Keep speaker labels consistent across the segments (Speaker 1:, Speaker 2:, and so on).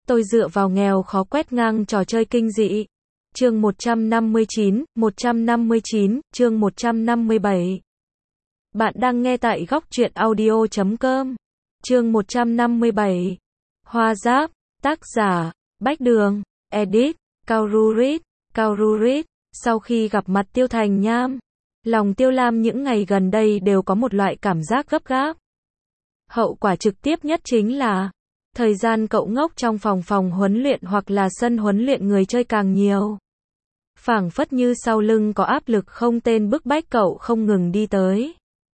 Speaker 1: Tôi dựa vào nghèo khó quét ngang trò chơi kinh dị. Chương 159, chương 157. Bạn đang nghe tại góc truyện audio.com. Chương 157. Hoa Giáp, tác giả, Bách Đường, edit, Kaururit. Sau khi gặp mặt Tiêu Thành Nham, lòng Tiêu Lam những ngày gần đây đều có một loại cảm giác gấp gáp. Hậu quả trực tiếp nhất chính là thời gian cậu ngốc trong phòng huấn luyện hoặc là sân huấn luyện người chơi càng nhiều. Phảng phất như sau lưng có áp lực không tên bức bách cậu không ngừng đi tới.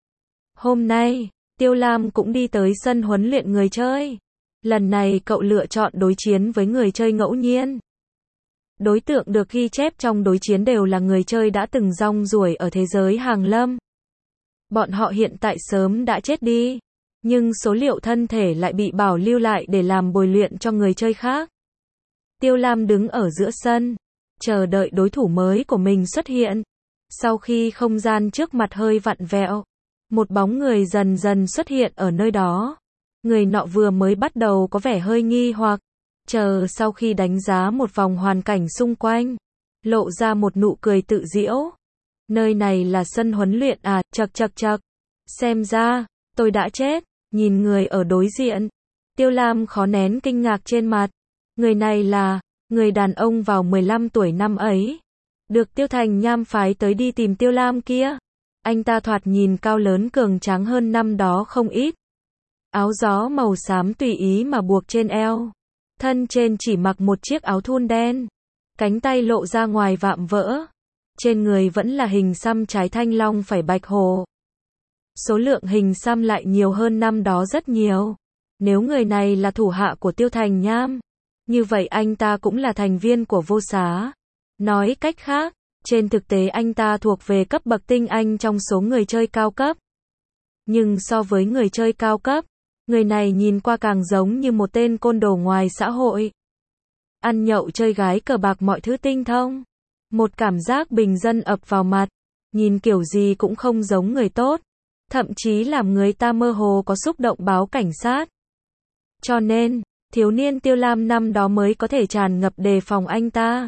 Speaker 1: Hôm nay, Tiêu Lam cũng đi tới sân huấn luyện người chơi. Lần này cậu lựa chọn đối chiến với người chơi ngẫu nhiên. Đối tượng được ghi chép trong đối chiến đều là người chơi đã từng rong ruổi ở thế giới hàng lâm. Bọn họ hiện tại sớm đã chết đi, nhưng số liệu thân thể lại bị bảo lưu lại để làm bồi luyện cho người chơi khác. Tiêu Lam đứng ở giữa sân, chờ đợi đối thủ mới của mình xuất hiện. Sau khi không gian trước mặt hơi vặn vẹo, một bóng người dần dần xuất hiện ở nơi đó. Người nọ vừa mới bắt đầu có vẻ hơi nghi hoặc, chờ sau khi đánh giá một vòng hoàn cảnh xung quanh, lộ ra một nụ cười tự giễu. Nơi này là sân huấn luyện à, chậc. Xem ra, tôi đã chết. Nhìn người ở đối diện, Tiêu Lam khó nén kinh ngạc trên mặt. Người này là người đàn ông vào 15 tuổi năm ấy, được Tiêu Thành Nham phái tới đi tìm Tiêu Lam kia. Anh ta thoạt nhìn cao lớn cường tráng hơn năm đó không ít. Áo gió màu xám tùy ý mà buộc trên eo. Thân trên chỉ mặc một chiếc áo thun đen. Cánh tay lộ ra ngoài vạm vỡ. Trên người vẫn là hình xăm trái thanh long phẩy bạch hồ. Số lượng hình xăm lại nhiều hơn năm đó rất nhiều. Nếu người này là thủ hạ của Tiêu Thành Nham, như vậy anh ta cũng là thành viên của Vô Xá. Nói cách khác, trên thực tế anh ta thuộc về cấp bậc tinh anh trong số người chơi cao cấp. Nhưng so với người chơi cao cấp, người này nhìn qua càng giống như một tên côn đồ ngoài xã hội. Ăn nhậu chơi gái cờ bạc mọi thứ tinh thông. Một cảm giác bình dân ập vào mặt, nhìn kiểu gì cũng không giống người tốt. Thậm chí làm người ta mơ hồ có xúc động báo cảnh sát. Cho nên, thiếu niên Tiêu Lam năm đó mới có thể tràn ngập đề phòng anh ta.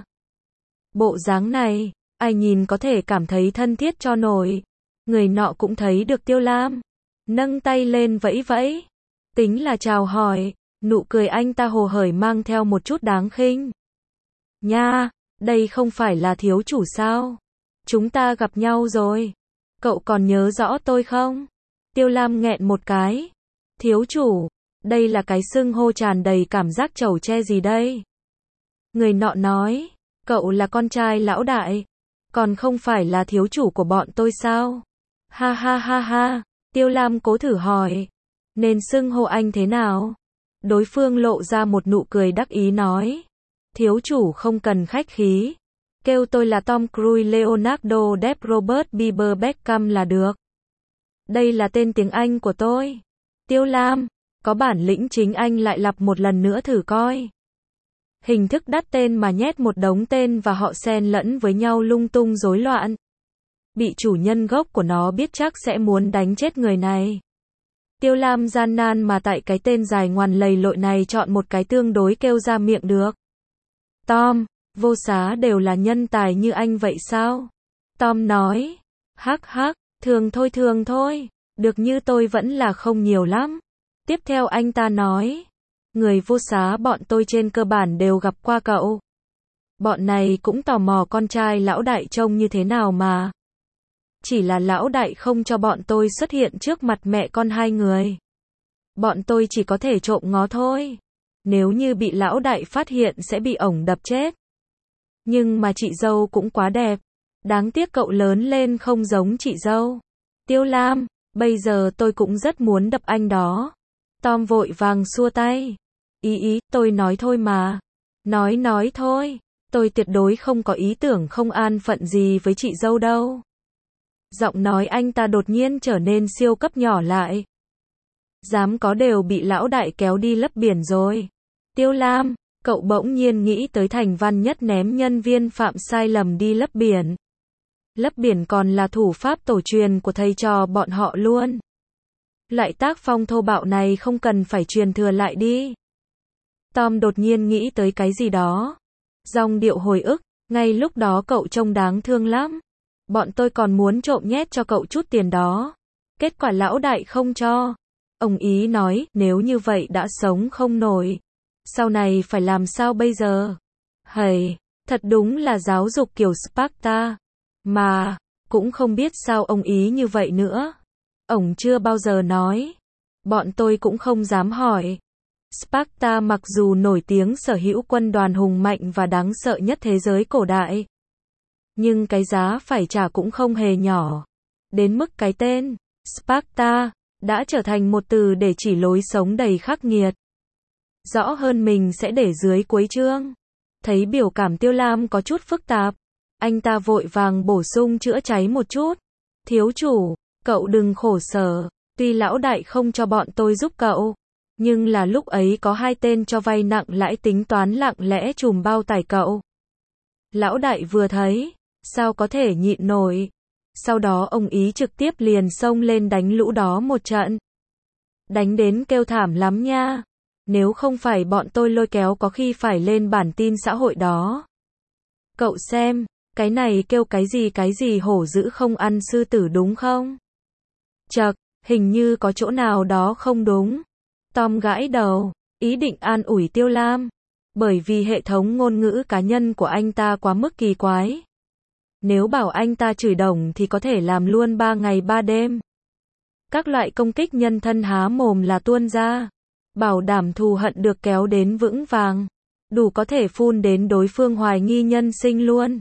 Speaker 1: Bộ dáng này, ai nhìn có thể cảm thấy thân thiết cho nổi. Người nọ cũng thấy được Tiêu Lam, nâng tay lên vẫy vẫy, tính là chào hỏi. Nụ cười anh ta hồ hởi mang theo một chút đáng khinh. Nha, đây không phải là thiếu chủ sao? Chúng ta gặp nhau rồi. Cậu còn nhớ rõ tôi không? Tiêu Lam nghẹn một cái. Thiếu chủ, đây là cái xưng hô tràn đầy cảm giác chầu che gì đây? Người nọ nói, cậu là con trai lão đại, còn không phải là thiếu chủ của bọn tôi sao? Ha, Tiêu Lam cố thử hỏi, nên xưng hô anh thế nào? Đối phương lộ ra một nụ cười đắc ý nói, thiếu chủ không cần khách khí. Kêu tôi là Tom Cruise, Leonardo Depp, Robert Bieber, Beckham là được. Đây là tên tiếng Anh của tôi. Tiêu Lam, có bản lĩnh chính anh lại lặp một lần nữa thử coi. Hình thức đắt tên mà nhét một đống tên và họ xen lẫn với nhau lung tung rối loạn. Bị chủ nhân gốc của nó biết chắc sẽ muốn đánh chết người này. Tiêu Lam gian nan mà tại cái tên dài ngoằn lầy lội này chọn một cái tương đối kêu ra miệng được. Tom, Vô Xá đều là nhân tài như anh vậy sao? Tom nói. Hắc, thường thôi, được như tôi vẫn là không nhiều lắm. Tiếp theo anh ta nói, người Vô Xá bọn tôi trên cơ bản đều gặp qua cậu. Bọn này cũng tò mò con trai lão đại trông như thế nào mà. Chỉ là lão đại không cho bọn tôi xuất hiện trước mặt mẹ con hai người. Bọn tôi chỉ có thể trộm ngó thôi. Nếu như bị lão đại phát hiện sẽ bị ổng đập chết. Nhưng mà chị dâu cũng quá đẹp. Đáng tiếc cậu lớn lên không giống chị dâu. Tiêu Lam, bây giờ tôi cũng rất muốn đập anh đó. Tom vội vàng xua tay. Ý, tôi nói thôi mà. Nói thôi. Tôi tuyệt đối không có ý tưởng không an phận gì với chị dâu đâu. Giọng nói anh ta đột nhiên trở nên siêu cấp nhỏ lại. Dám có đều bị lão đại kéo đi lấp biển rồi. Tiêu Lam, cậu bỗng nhiên nghĩ tới Thành Văn Nhất ném nhân viên phạm sai lầm đi lấp biển. Lấp biển còn là thủ pháp tổ truyền của thầy trò bọn họ luôn. Loại tác phong thô bạo này không cần phải truyền thừa lại đi. Tom đột nhiên nghĩ tới cái gì đó. Giọng điệu hồi ức, ngay lúc đó cậu trông đáng thương lắm. Bọn tôi còn muốn trộm nhét cho cậu chút tiền đó. Kết quả lão đại không cho. Ông ý nói, nếu như vậy đã sống không nổi. Sau này phải làm sao bây giờ? Hầy, thật đúng là giáo dục kiểu Sparta. Mà, cũng không biết sao ông ý như vậy nữa. Ông chưa bao giờ nói. Bọn tôi cũng không dám hỏi. Sparta mặc dù nổi tiếng sở hữu quân đoàn hùng mạnh và đáng sợ nhất thế giới cổ đại. Nhưng cái giá phải trả cũng không hề nhỏ. Đến mức cái tên, Sparta, đã trở thành một từ để chỉ lối sống đầy khắc nghiệt. Rõ hơn mình sẽ để dưới cuối chương. Thấy biểu cảm Tiêu Lam có chút phức tạp. Anh ta vội vàng bổ sung chữa cháy một chút. Thiếu chủ, cậu đừng khổ sở. Tuy lão đại không cho bọn tôi giúp cậu. Nhưng là lúc ấy có 2 tên cho vay nặng lãi tính toán lặng lẽ trùm bao tải cậu. Lão đại vừa thấy, sao có thể nhịn nổi. Sau đó ông ý trực tiếp liền xông lên đánh lũ đó một trận. Đánh đến kêu thảm lắm nha. Nếu không phải bọn tôi lôi kéo có khi phải lên bản tin xã hội đó. Cậu xem, cái này kêu cái gì hổ dữ không ăn sư tử đúng không? Chậc, hình như có chỗ nào đó không đúng. Tom gãi đầu, ý định an ủi Tiêu Lam. Bởi vì hệ thống ngôn ngữ cá nhân của anh ta quá mức kỳ quái. Nếu bảo anh ta chửi đồng thì có thể làm luôn 3 ngày 3 đêm. Các loại công kích nhân thân há mồm là tuôn ra. Bảo đảm thù hận được kéo đến vững vàng. Đủ có thể phun đến đối phương hoài nghi nhân sinh luôn.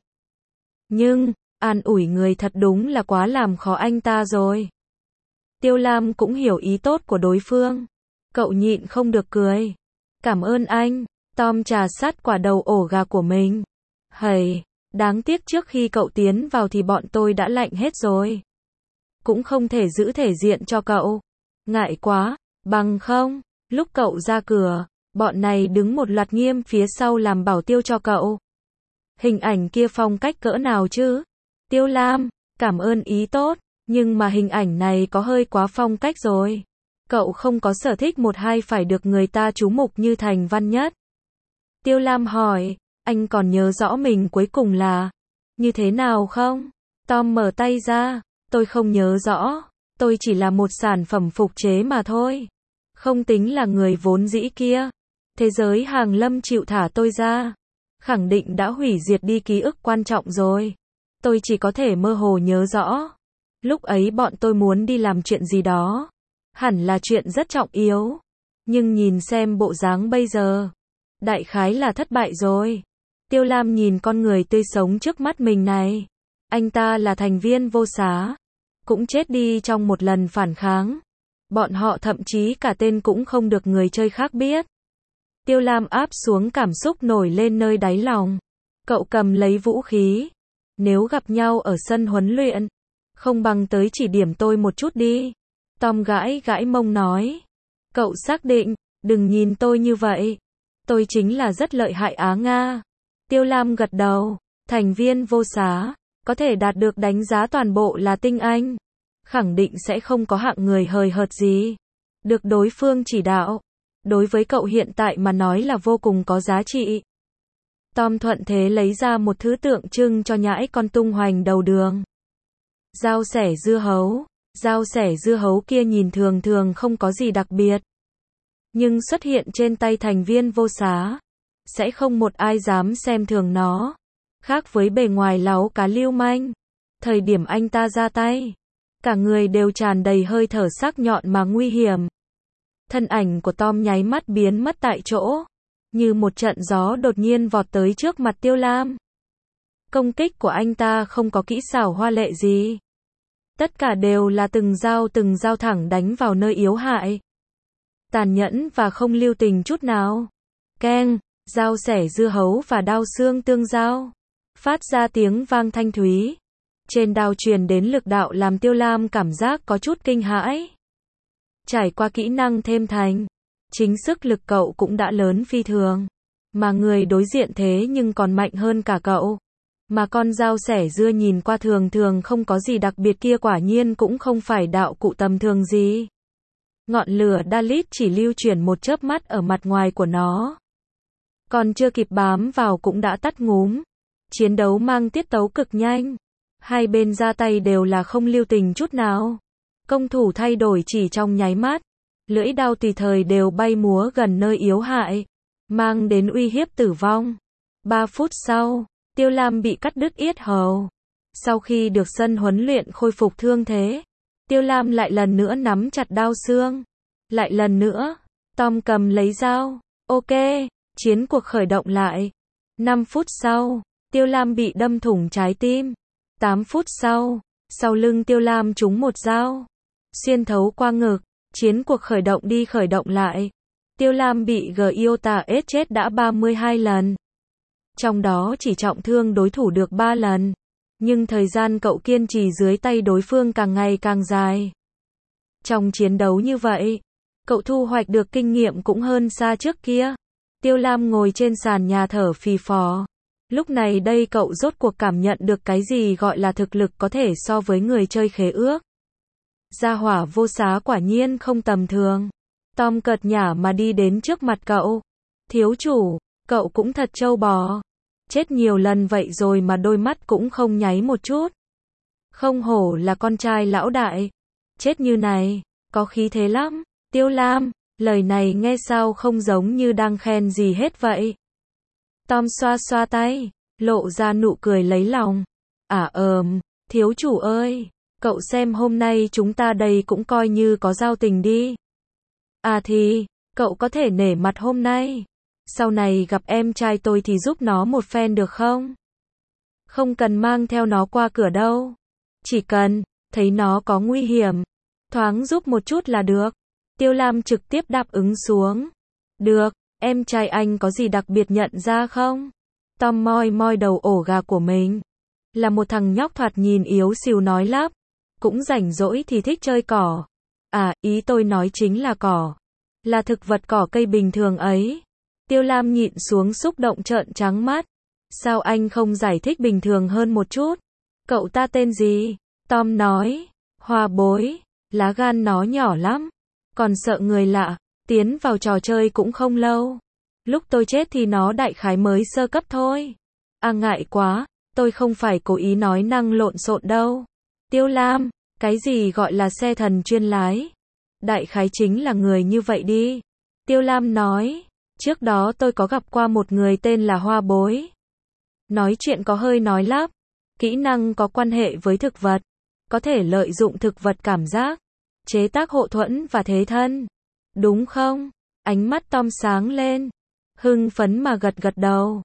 Speaker 1: Nhưng, an ủi người thật đúng là quá làm khó anh ta rồi. Tiêu Lam cũng hiểu ý tốt của đối phương. Cậu nhịn không được cười. Cảm ơn anh. Tom trà sát quả đầu ổ gà của mình. Hầy, đáng tiếc trước khi cậu tiến vào thì bọn tôi đã lạnh hết rồi. Cũng không thể giữ thể diện cho cậu. Ngại quá, bằng không, lúc cậu ra cửa, bọn này đứng một loạt nghiêm phía sau làm bảo tiêu cho cậu. Hình ảnh kia phong cách cỡ nào chứ? Tiêu Lam, cảm ơn ý tốt, nhưng mà hình ảnh này có hơi quá phong cách rồi. Cậu không có sở thích một hai phải được người ta chú mục như Thành Văn Nhất. Tiêu Lam hỏi, anh còn nhớ rõ mình cuối cùng là như thế nào không? Tom mở tay ra, tôi không nhớ rõ, tôi chỉ là một sản phẩm phục chế mà thôi. Không tính là người vốn dĩ kia. Thế giới hàng lâm chịu thả tôi ra. Khẳng định đã hủy diệt đi ký ức quan trọng rồi. Tôi chỉ có thể mơ hồ nhớ rõ. Lúc ấy bọn tôi muốn đi làm chuyện gì đó. Hẳn là chuyện rất trọng yếu. Nhưng nhìn xem bộ dáng bây giờ. Đại khái là thất bại rồi. Tiêu Lam nhìn con người tươi sống trước mắt mình này. Anh ta là thành viên vô xá. Cũng chết đi trong một lần phản kháng. Bọn họ thậm chí cả tên cũng không được người chơi khác biết. Tiêu Lam áp xuống cảm xúc nổi lên nơi đáy lòng. Cậu cầm lấy vũ khí. Nếu gặp nhau ở sân huấn luyện, không bằng tới chỉ điểm tôi một chút đi. Tom gãi gãi mông nói. Cậu xác định, đừng nhìn tôi như vậy. Tôi chính là rất lợi hại á Nga. Tiêu Lam gật đầu. Thành viên vô xá, có thể đạt được đánh giá toàn bộ là tinh anh. Khẳng định sẽ không có hạng người hời hợt gì. Được đối phương chỉ đạo. Đối với cậu hiện tại mà nói là vô cùng có giá trị. Tom thuận thế lấy ra một thứ tượng trưng cho nhãi con tung hoành đầu đường. Dao xẻ dưa hấu. Dao xẻ dưa hấu kia nhìn thường thường không có gì đặc biệt. Nhưng xuất hiện trên tay thành viên vô xá. Sẽ không một ai dám xem thường nó. Khác với bề ngoài láu cá lưu manh. Thời điểm anh ta ra tay. Cả người đều tràn đầy hơi thở sắc nhọn mà nguy hiểm. Thân ảnh của Tom nháy mắt biến mất tại chỗ. Như một trận gió đột nhiên vọt tới trước mặt Tiêu Lam. Công kích của anh ta không có kỹ xảo hoa lệ gì. Tất cả đều là từng dao thẳng đánh vào nơi yếu hại. Tàn nhẫn và không lưu tình chút nào. Keng, dao xẻ dưa hấu và đao xương tương giao. Phát ra tiếng vang thanh thúy. Trên đao truyền đến lực đạo làm Tiêu Lam cảm giác có chút kinh hãi. Trải qua kỹ năng thêm thành, chính sức lực cậu cũng đã lớn phi thường. Mà người đối diện thế nhưng còn mạnh hơn cả cậu. Mà con dao xẻ dưa nhìn qua thường thường không có gì đặc biệt kia quả nhiên cũng không phải đạo cụ tầm thường gì. Ngọn lửa Dalit chỉ lưu chuyển một chớp mắt ở mặt ngoài của nó. Còn chưa kịp bám vào cũng đã tắt ngúm. Chiến đấu mang tiết tấu cực nhanh. Hai bên ra tay đều là không lưu tình chút nào. Công thủ thay đổi chỉ trong nháy mắt. Lưỡi đao tùy thời đều bay múa gần nơi yếu hại, mang đến uy hiếp tử vong. 3 phút sau, Tiêu Lam bị cắt đứt yết hầu. Sau khi được sân huấn luyện khôi phục thương thế, Tiêu Lam lại lần nữa nắm chặt đao xương. Lại lần nữa, Tom cầm lấy dao. Ok, chiến cuộc khởi động lại. 5 phút sau, Tiêu Lam bị đâm thủng trái tim. 8 phút sau, sau lưng Tiêu Lam trúng một dao, xuyên thấu qua ngực. Chiến cuộc khởi động đi khởi động lại. Tiêu Lam bị Gyota S chết đã 32 lần. Trong đó chỉ trọng thương đối thủ được 3 lần. Nhưng thời gian cậu kiên trì dưới tay đối phương càng ngày càng dài. Trong chiến đấu như vậy, cậu thu hoạch được kinh nghiệm cũng hơn xa trước kia. Tiêu Lam ngồi trên sàn nhà thở phì phò. Lúc này đây cậu rốt cuộc cảm nhận được cái gì gọi là thực lực có thể so với người chơi khế ước. Gia hỏa vô xá quả nhiên không tầm thường. Tom cợt nhả mà đi đến trước mặt cậu. Thiếu chủ, cậu cũng thật trâu bò. Chết nhiều lần vậy rồi mà đôi mắt cũng không nháy một chút. Không hổ là con trai lão đại. Chết như này, có khí thế lắm. Tiêu Lam, lời này nghe sao không giống như đang khen gì hết vậy. Tom xoa xoa tay, lộ ra nụ cười lấy lòng. Thiếu chủ ơi. Cậu xem hôm nay chúng ta đây cũng coi như có giao tình đi. Thì, cậu có thể nể mặt hôm nay. Sau này gặp em trai tôi thì giúp nó một phen được không? Không cần mang theo nó qua cửa đâu. Chỉ cần, thấy nó có nguy hiểm, thoáng giúp một chút là được. Tiêu Lam trực tiếp đáp ứng xuống. Được, em trai anh có gì đặc biệt nhận ra không? Tom moi moi đầu ổ gà của mình. Là một thằng nhóc thoạt nhìn yếu xìu nói lắp. Cũng rảnh rỗi thì thích chơi cỏ. Ý tôi nói chính là cỏ. Là thực vật cỏ cây bình thường ấy. Tiêu Lam nhịn xuống xúc động trợn trắng mắt. Sao anh không giải thích bình thường hơn một chút? Cậu ta tên gì? Tom nói. Hoa bối. Lá gan nó nhỏ lắm. Còn sợ người lạ. Tiến vào trò chơi cũng không lâu. Lúc tôi chết thì nó đại khái mới sơ cấp thôi. Ngại quá. Tôi không phải cố ý nói năng lộn xộn đâu. Tiêu Lam, cái gì gọi là xe thần chuyên lái? Đại khái chính là người như vậy đi. Tiêu Lam nói, trước đó tôi có gặp qua một người tên là Hoa Bối. Nói chuyện có hơi nói lắp, kỹ năng có quan hệ với thực vật, có thể lợi dụng thực vật cảm giác, chế tác hộ thuẫn và thế thân. Đúng không? Ánh mắt Tom sáng lên, hưng phấn mà gật gật đầu.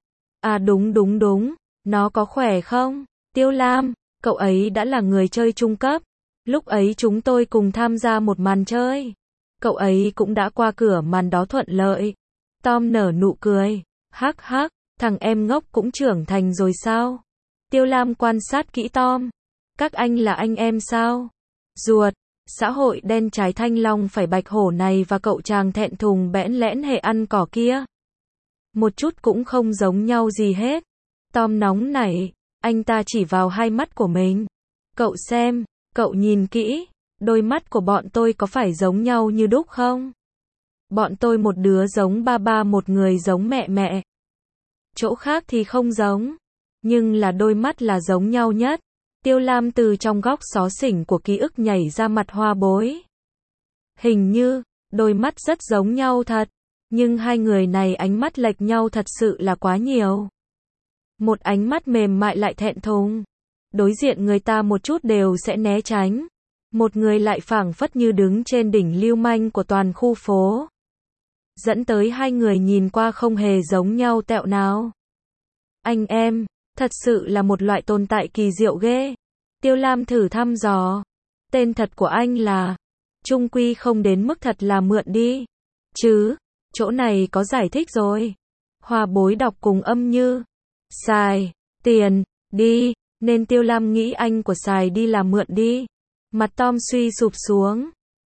Speaker 1: Đúng, nó có khỏe không? Tiêu Lam, cậu ấy đã là người chơi trung cấp. Lúc ấy chúng tôi cùng tham gia một màn chơi. Cậu ấy cũng đã qua cửa màn đó thuận lợi. Tom nở nụ cười. Hắc, thằng em ngốc cũng trưởng thành rồi sao? Tiêu Lam quan sát kỹ Tom. Các anh là anh em sao? Ruột, xã hội đen trái thanh long phải bạch hổ này và cậu chàng thẹn thùng bẽn lẽn hệ ăn cỏ kia. Một chút cũng không giống nhau gì hết. Tom nóng nảy, anh ta chỉ vào hai mắt của mình. Cậu xem, cậu nhìn kỹ, đôi mắt của bọn tôi có phải giống nhau như đúc không? Bọn tôi một đứa giống ba, một người giống mẹ. Chỗ khác thì không giống, nhưng là đôi mắt là giống nhau nhất. Tiêu Lam từ trong góc xó xỉnh của ký ức nhảy ra mặt Hoa Bối. Hình như, đôi mắt rất giống nhau thật, nhưng hai người này ánh mắt lệch nhau thật sự là quá nhiều. Một ánh mắt mềm mại lại thẹn thùng. Đối diện người ta một chút đều sẽ né tránh. Một người lại phảng phất như đứng trên đỉnh lưu manh của toàn khu phố. Dẫn tới hai người nhìn qua không hề giống nhau tẹo nào. Anh em, thật sự là một loại tồn tại kỳ diệu ghê. Tiêu Lam thử thăm dò. Tên thật của anh là... Trung quy không đến mức thật là mượn đi. Chứ, chỗ này có giải thích rồi. Hoa Bối đọc cùng âm như... Xài, tiền, đi, nên Tiêu Lam nghĩ anh của Xài đi là mượn đi. Mặt Tom suy sụp xuống.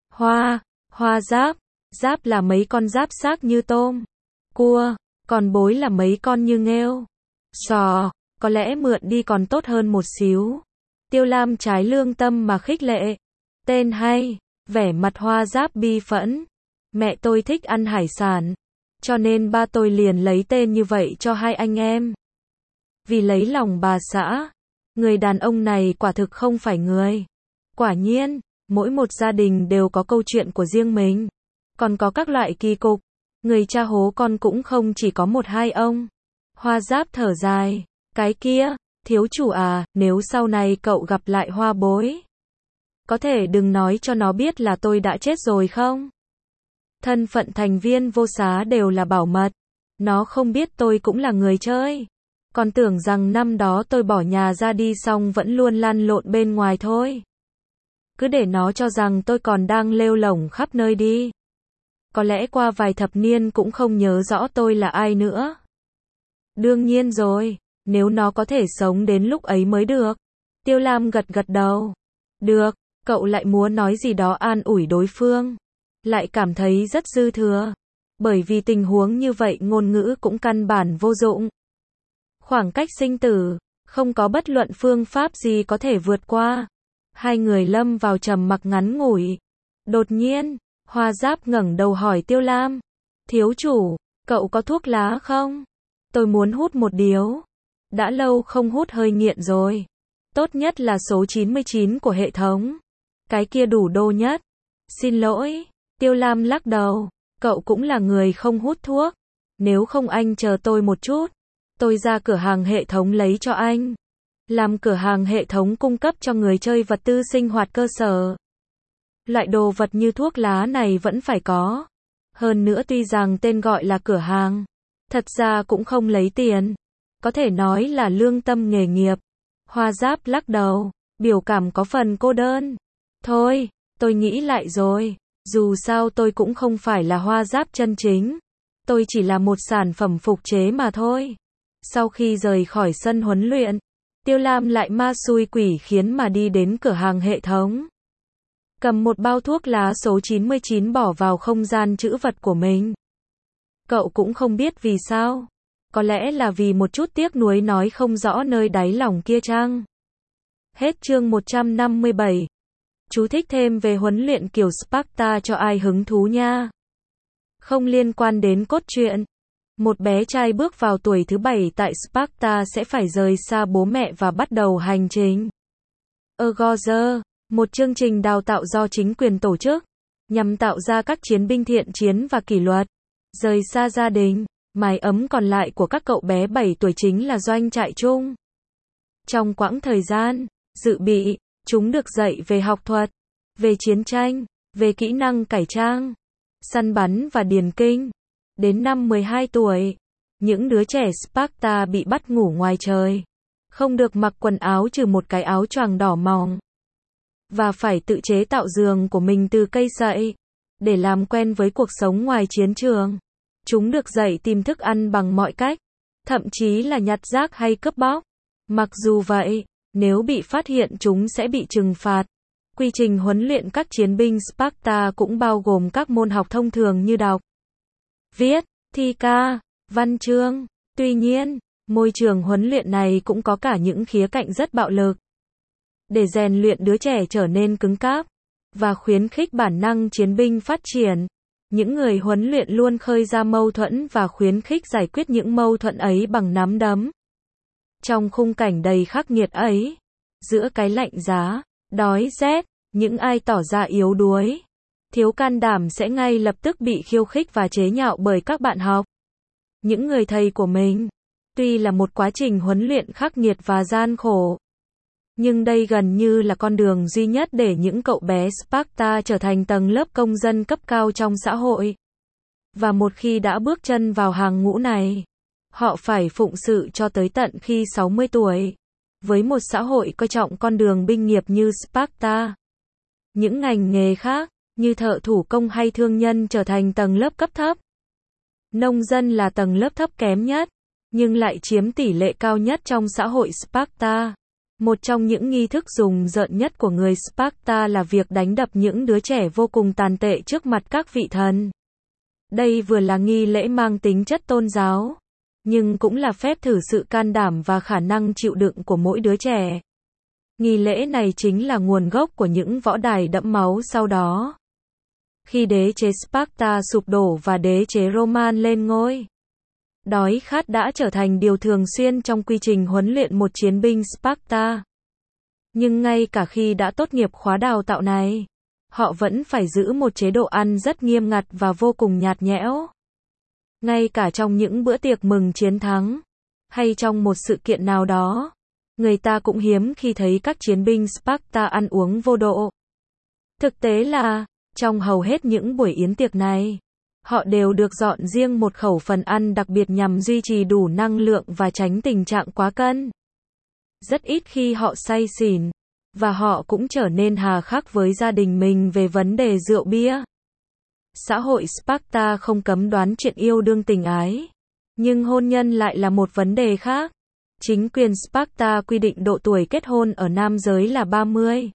Speaker 1: Hoa giáp, giáp là mấy con giáp xác như tôm, cua, còn bối là mấy con như nghêu, sò, có lẽ mượn đi còn tốt hơn một xíu. Tiêu Lam trái lương tâm mà khích lệ. Tên hay, vẻ mặt Hoa giáp bi phẫn. Mẹ tôi thích ăn hải sản. Cho nên ba tôi liền lấy tên như vậy cho hai anh em. Vì lấy lòng bà xã, người đàn ông này quả thực không phải người. Quả nhiên, mỗi một gia đình đều có câu chuyện của riêng mình. Còn có các loại kỳ cục. Người cha hố con cũng không chỉ có một hai ông. Hoa Giáp thở dài. Cái kia, thiếu chủ à, nếu sau này cậu gặp lại Hoa bối, có thể đừng nói cho nó biết là tôi đã chết rồi không? Thân phận thành viên vô xá đều là bảo mật. Nó không biết tôi cũng là người chơi. Còn tưởng rằng năm đó tôi bỏ nhà ra đi xong vẫn luôn lăn lộn bên ngoài thôi. Cứ để nó cho rằng tôi còn đang lêu lổng khắp nơi đi. Có lẽ qua vài thập niên cũng không nhớ rõ tôi là ai nữa. Đương nhiên rồi, nếu nó có thể sống đến lúc ấy mới được. Tiêu Lam gật gật đầu. Được, cậu lại muốn nói gì đó an ủi đối phương. Lại cảm thấy rất dư thừa. Bởi vì tình huống như vậy ngôn ngữ cũng căn bản vô dụng. Khoảng cách sinh tử, không có bất luận phương pháp gì có thể vượt qua. Hai người lâm vào trầm mặc ngắn ngủi. Đột nhiên, Hoa Giáp ngẩng đầu hỏi Tiêu Lam. Thiếu chủ, cậu có thuốc lá không? Tôi muốn hút một điếu. Đã lâu không hút hơi nghiện rồi. Tốt nhất là số 99 của hệ thống. Cái kia đủ đô nhất. Xin lỗi, Tiêu Lam lắc đầu. Cậu cũng là người không hút thuốc. Nếu không anh chờ tôi một chút. Tôi ra cửa hàng hệ thống lấy cho anh. Làm cửa hàng hệ thống cung cấp cho người chơi vật tư sinh hoạt cơ sở. Loại đồ vật như thuốc lá này vẫn phải có. Hơn nữa tuy rằng tên gọi là cửa hàng, thật ra cũng không lấy tiền. Có thể nói là lương tâm nghề nghiệp. Hoa Giáp lắc đầu, biểu cảm có phần cô đơn. Thôi, tôi nghĩ lại rồi. Dù sao tôi cũng không phải là Hoa Giáp chân chính. Tôi chỉ là một sản phẩm phục chế mà thôi. Sau khi rời khỏi sân huấn luyện, Tiêu Lam lại ma xui quỷ khiến mà đi đến cửa hàng hệ thống. Cầm một bao thuốc lá số 99 bỏ vào không gian trữ vật của mình. Cậu cũng không biết vì sao. Có lẽ là vì một chút tiếc nuối nói không rõ nơi đáy lòng kia chăng? Hết chương 157. Chú thích thêm về huấn luyện kiểu Sparta cho ai hứng thú nha. Không liên quan đến cốt truyện. Một bé trai bước vào tuổi thứ 7 tại Sparta sẽ phải rời xa bố mẹ và bắt đầu hành trình Ergozer, một chương trình đào tạo do chính quyền tổ chức, nhằm tạo ra các chiến binh thiện chiến và kỷ luật. Rời xa gia đình, mái ấm còn lại của các cậu bé 7 tuổi chính là doanh trại chung. Trong quãng thời gian dự bị, chúng được dạy về học thuật, về chiến tranh, về kỹ năng cải trang, săn bắn và điền kinh. Đến năm 12 tuổi, những đứa trẻ Sparta bị bắt ngủ ngoài trời, không được mặc quần áo trừ một cái áo choàng đỏ mỏng, và phải tự chế tạo giường của mình từ cây sậy, để làm quen với cuộc sống ngoài chiến trường. Chúng được dạy tìm thức ăn bằng mọi cách, thậm chí là nhặt rác hay cướp bóc. Mặc dù vậy, nếu bị phát hiện chúng sẽ bị trừng phạt. Quy trình huấn luyện các chiến binh Sparta cũng bao gồm các môn học thông thường như đọc, viết, thi ca, văn chương. Tuy nhiên, môi trường huấn luyện này cũng có cả những khía cạnh rất bạo lực. Để rèn luyện đứa trẻ trở nên cứng cáp và khuyến khích bản năng chiến binh phát triển, những người huấn luyện luôn khơi ra mâu thuẫn và khuyến khích giải quyết những mâu thuẫn ấy bằng nắm đấm. Trong khung cảnh đầy khắc nghiệt ấy, giữa cái lạnh giá, đói rét, những ai tỏ ra yếu đuối, thiếu can đảm sẽ ngay lập tức bị khiêu khích và chế nhạo bởi các bạn học. Những người thầy của mình. Tuy là một quá trình huấn luyện khắc nghiệt và gian khổ, nhưng đây gần như là con đường duy nhất để những cậu bé Sparta trở thành tầng lớp công dân cấp cao trong xã hội. Và một khi đã bước chân vào hàng ngũ này, họ phải phụng sự cho tới tận khi 60 tuổi. Với một xã hội coi trọng con đường binh nghiệp như Sparta, những ngành nghề khác, như thợ thủ công hay thương nhân trở thành tầng lớp cấp thấp. Nông dân là tầng lớp thấp kém nhất, nhưng lại chiếm tỷ lệ cao nhất trong xã hội Sparta. Một trong những nghi thức rùng rợn nhất của người Sparta là việc đánh đập những đứa trẻ vô cùng tàn tệ trước mặt các vị thần. Đây vừa là nghi lễ mang tính chất tôn giáo, nhưng cũng là phép thử sự can đảm và khả năng chịu đựng của mỗi đứa trẻ. Nghi lễ này chính là nguồn gốc của những võ đài đẫm máu sau đó. Khi đế chế Sparta sụp đổ và đế chế Roman lên ngôi, đói khát đã trở thành điều thường xuyên trong quy trình huấn luyện một chiến binh Sparta. Nhưng ngay cả khi đã tốt nghiệp khóa đào tạo này, họ vẫn phải giữ một chế độ ăn rất nghiêm ngặt và vô cùng nhạt nhẽo. Ngay cả trong những bữa tiệc mừng chiến thắng, hay trong một sự kiện nào đó, người ta cũng hiếm khi thấy các chiến binh Sparta ăn uống vô độ. Thực tế là, trong hầu hết những buổi yến tiệc này, họ đều được dọn riêng một khẩu phần ăn đặc biệt nhằm duy trì đủ năng lượng và tránh tình trạng quá cân. Rất ít khi họ say xỉn, và họ cũng trở nên hà khắc với gia đình mình về vấn đề rượu bia. Xã hội Sparta không cấm đoán chuyện yêu đương tình ái, nhưng hôn nhân lại là một vấn đề khác. Chính quyền Sparta quy định độ tuổi kết hôn ở nam giới là 30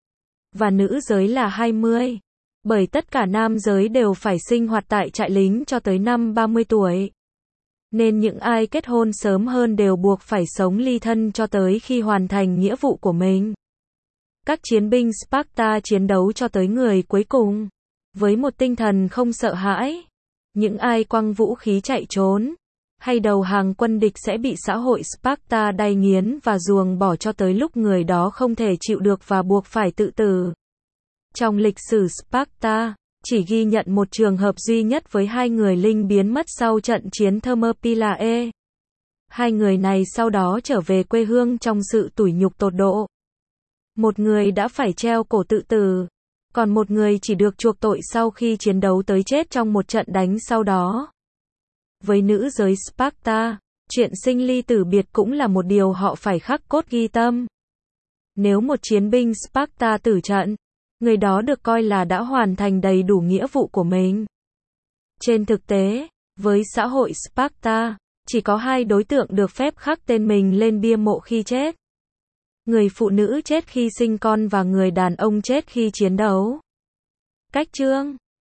Speaker 1: và nữ giới là 20, bởi tất cả nam giới đều phải sinh hoạt tại trại lính cho tới năm 30 tuổi. Nên những ai kết hôn sớm hơn đều buộc phải sống ly thân cho tới khi hoàn thành nghĩa vụ của mình. Các chiến binh Sparta chiến đấu cho tới người cuối cùng, với một tinh thần không sợ hãi. Những ai quăng vũ khí chạy trốn, hay đầu hàng quân địch sẽ bị xã hội Sparta đày nghiến và ruồng bỏ cho tới lúc người đó không thể chịu được và buộc phải tự tử. Trong lịch sử Sparta, chỉ ghi nhận một trường hợp duy nhất với hai người lính biến mất sau trận chiến Thermopylae. Hai người này sau đó trở về quê hương trong sự tủi nhục tột độ. Một người đã phải treo cổ tự tử, còn một người chỉ được chuộc tội sau khi chiến đấu tới chết trong một trận đánh sau đó. Với nữ giới Sparta, chuyện sinh ly tử biệt cũng là một điều họ phải khắc cốt ghi tâm. Nếu một chiến binh Sparta tử trận, người đó được coi là đã hoàn thành đầy đủ nghĩa vụ của mình. Trên thực tế, với xã hội Sparta, chỉ có hai đối tượng được phép khắc tên mình lên bia mộ khi chết. Người phụ nữ chết khi sinh con và người đàn ông chết khi chiến đấu. Cách chương